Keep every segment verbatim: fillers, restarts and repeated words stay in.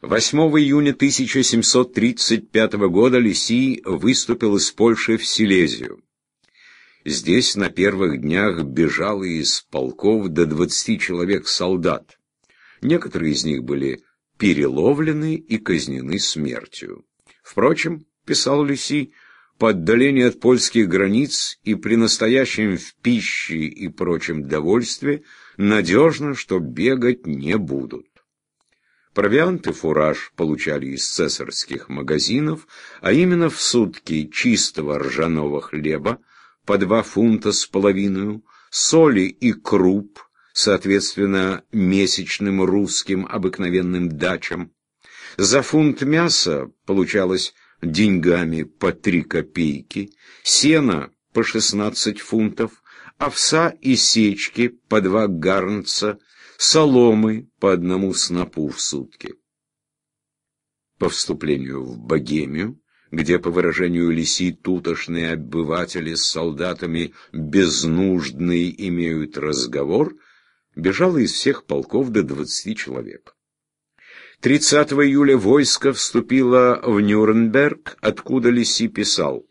восьмого июня тысяча семьсот тридцать пятого года Лисий выступил из Польши в Силезию. Здесь на первых днях бежало из полков до двадцати человек солдат. Некоторые из них были переловлены и казнены смертью. Впрочем, писал Лисий, по отдалении от польских границ и при настоящем в пище и прочем довольстве надежно, что бегать не будут. Провиант и фураж получали из цесарских магазинов, а именно в сутки чистого ржаного хлеба по два фунта с половиной, соли и круп, соответственно, месячным русским обыкновенным дачам. За фунт мяса получалось деньгами по три копейки, сена по шестнадцать фунтов, овса и сечки по два гарнца, соломы по одному снопу в сутки. По вступлению в Богемию, где, по выражению Лисий, тутошные обыватели с солдатами безнуждный имеют разговор, бежало из всех полков до двадцати человек. тридцатого июля войско вступило в Нюрнберг, откуда Лисий писал: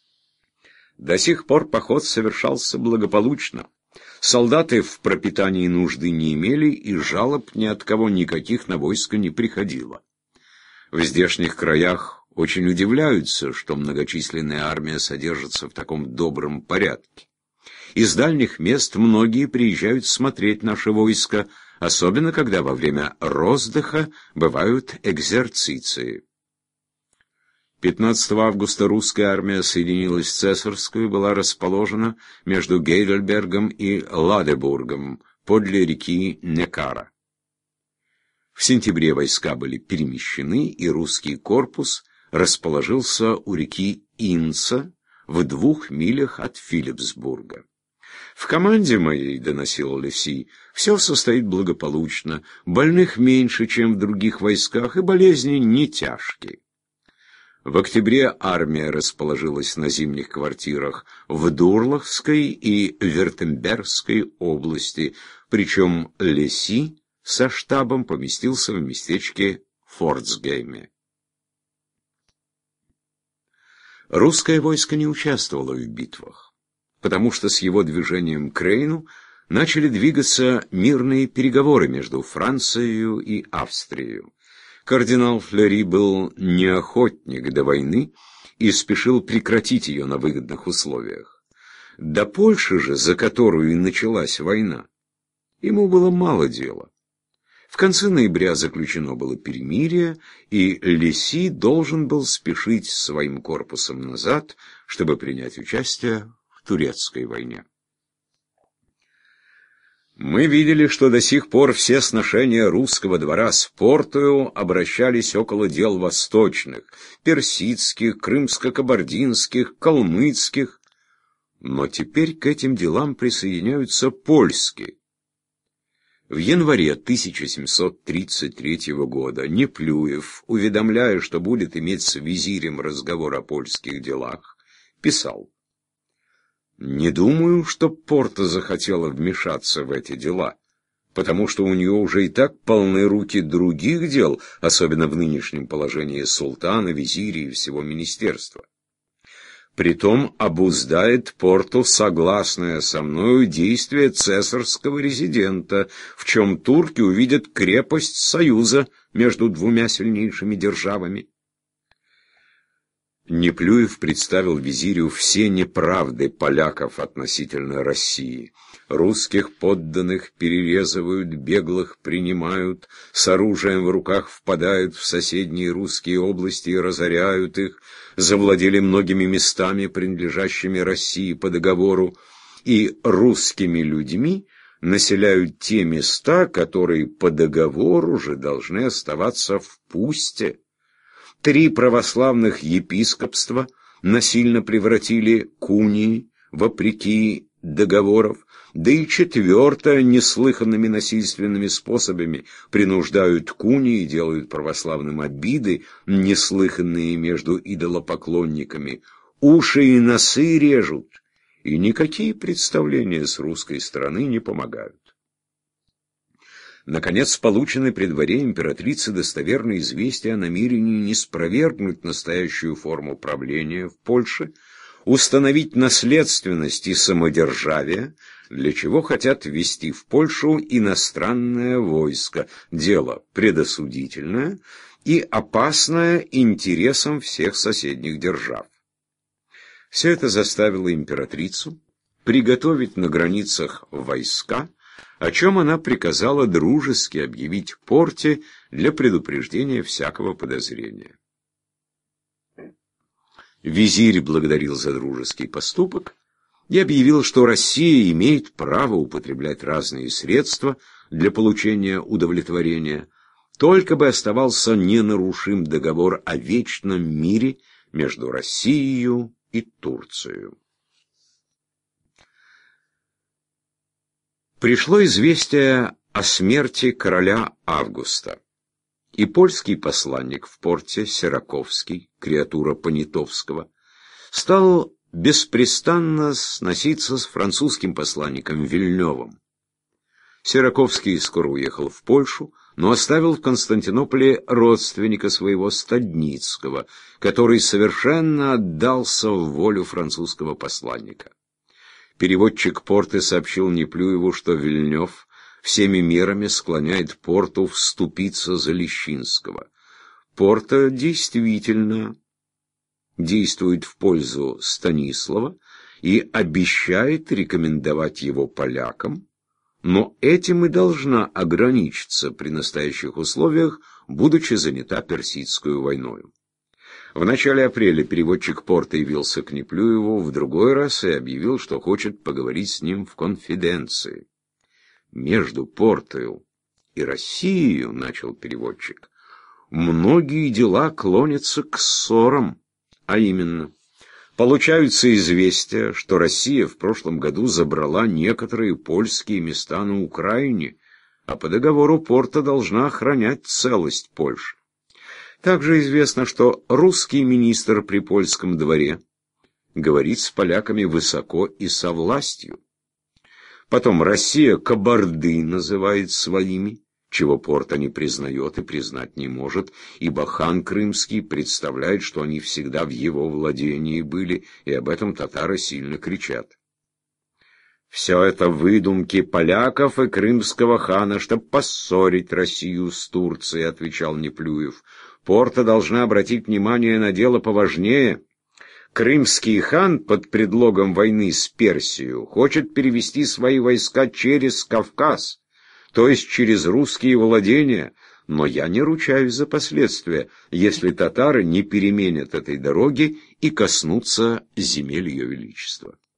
«До сих пор поход совершался благополучно. Солдаты в пропитании нужды не имели, и жалоб ни от кого никаких на войско не приходило. В здешних краях очень удивляются, что многочисленная армия содержится в таком добром порядке. Из дальних мест многие приезжают смотреть наше войско, особенно когда во время роздыха бывают экзерциции». пятнадцатого августа русская армия соединилась с цесарской и была расположена между Гейдельбергом и Ладебургом подле реки Некара. В сентябре войска были перемещены, и русский корпус расположился у реки Инца в двух милях от Филипсбурга. «В команде моей, — доносил Лисий, — все состоит благополучно, больных меньше, чем в других войсках, и болезни не тяжкие». В октябре армия расположилась на зимних квартирах в Дурлахской и Вюртембергской области, причем Лисий со штабом поместился в местечке Форцгейме. Русское войско не участвовало в битвах, потому что с его движением к Рейну начали двигаться мирные переговоры между Францией и Австрией. Кардинал Флери был неохотник до войны и спешил прекратить ее на выгодных условиях. До Польши же, за которую и началась война, ему было мало дела. В конце ноября заключено было перемирие, и Лисий должен был спешить своим корпусом назад, чтобы принять участие в турецкой войне. Мы видели, что до сих пор все сношения русского двора с Портою обращались около дел восточных, персидских, крымско-кабардинских, калмыцких, но теперь к этим делам присоединяются польские. В январе тысяча семьсот тридцать третьего года Неплюев, уведомляя, что будет иметь с визирем разговор о польских делах, писал: «Не думаю, что Порто захотела вмешаться в эти дела, потому что у нее уже и так полны руки других дел, особенно в нынешнем положении султана, визиря и всего министерства. Притом обуздает Порту согласное со мною действие цесарского резидента, в чем турки увидят крепость союза между двумя сильнейшими державами». Неплюев представил визирю все неправды поляков относительно России. Русских подданных перерезывают, беглых принимают, с оружием в руках впадают в соседние русские области и разоряют их, завладели многими местами, принадлежащими России по договору, и русскими людьми населяют те места, которые по договору же должны оставаться в пусте. Три православных епископства насильно превратили кунии, вопреки договоров, да и четвертое неслыханными насильственными способами принуждают кунии и делают православным обиды, неслыханные между идолопоклонниками, уши и носы режут, и никакие представления с русской стороны не помогают. Наконец, получены при дворе императрицы достоверные известия о намерении не спровергнуть настоящую форму правления в Польше, установить наследственность и самодержавие, для чего хотят ввести в Польшу иностранное войско, дело предосудительное и опасное интересам всех соседних держав. Все это заставило императрицу приготовить на границах войска, о чем она приказала дружески объявить Порте для предупреждения всякого подозрения. Визирь благодарил за дружеский поступок и объявил, что Россия имеет право употреблять разные средства для получения удовлетворения, только бы оставался ненарушим договор о вечном мире между Россией и Турцией. Пришло известие о смерти короля Августа, и польский посланник в Порте, Сираковский, креатура Понятовского, стал беспрестанно сноситься с французским посланником Вильнёвым. Сираковский скоро уехал в Польшу, но оставил в Константинополе родственника своего Стадницкого, который совершенно отдался в волю французского посланника. Переводчик Порты сообщил Неплюеву, что Вильнёв всеми мерами склоняет Порту вступиться за Лещинского. Порта действительно действует в пользу Станислава и обещает рекомендовать его полякам, но этим и должна ограничиться при настоящих условиях, будучи занята Персидскую войною. В начале апреля переводчик Порта явился к Неплюеву в другой раз и объявил, что хочет поговорить с ним в конфиденции. «Между Портою и Россией, — начал переводчик, — многие дела клонятся к ссорам, а именно, получаются известия, что Россия в прошлом году забрала некоторые польские места на Украине, а по договору Порта должна охранять целость Польши. Также известно, что русский министр при польском дворе говорит с поляками высоко и со властью. Потом Россия Кабарды называет своими, чего Порта не признает и признать не может, ибо хан Крымский представляет, что они всегда в его владении были, и об этом татары сильно кричат. Все это выдумки поляков и крымского хана, чтобы поссорить Россию с Турцией, отвечал Неплюев. Порта должна обратить внимание на дело поважнее. Крымский хан под предлогом войны с Персией хочет перевести свои войска через Кавказ, то есть через русские владения, но я не ручаюсь за последствия, если татары не переменят этой дороги и коснутся земель Ее Величества.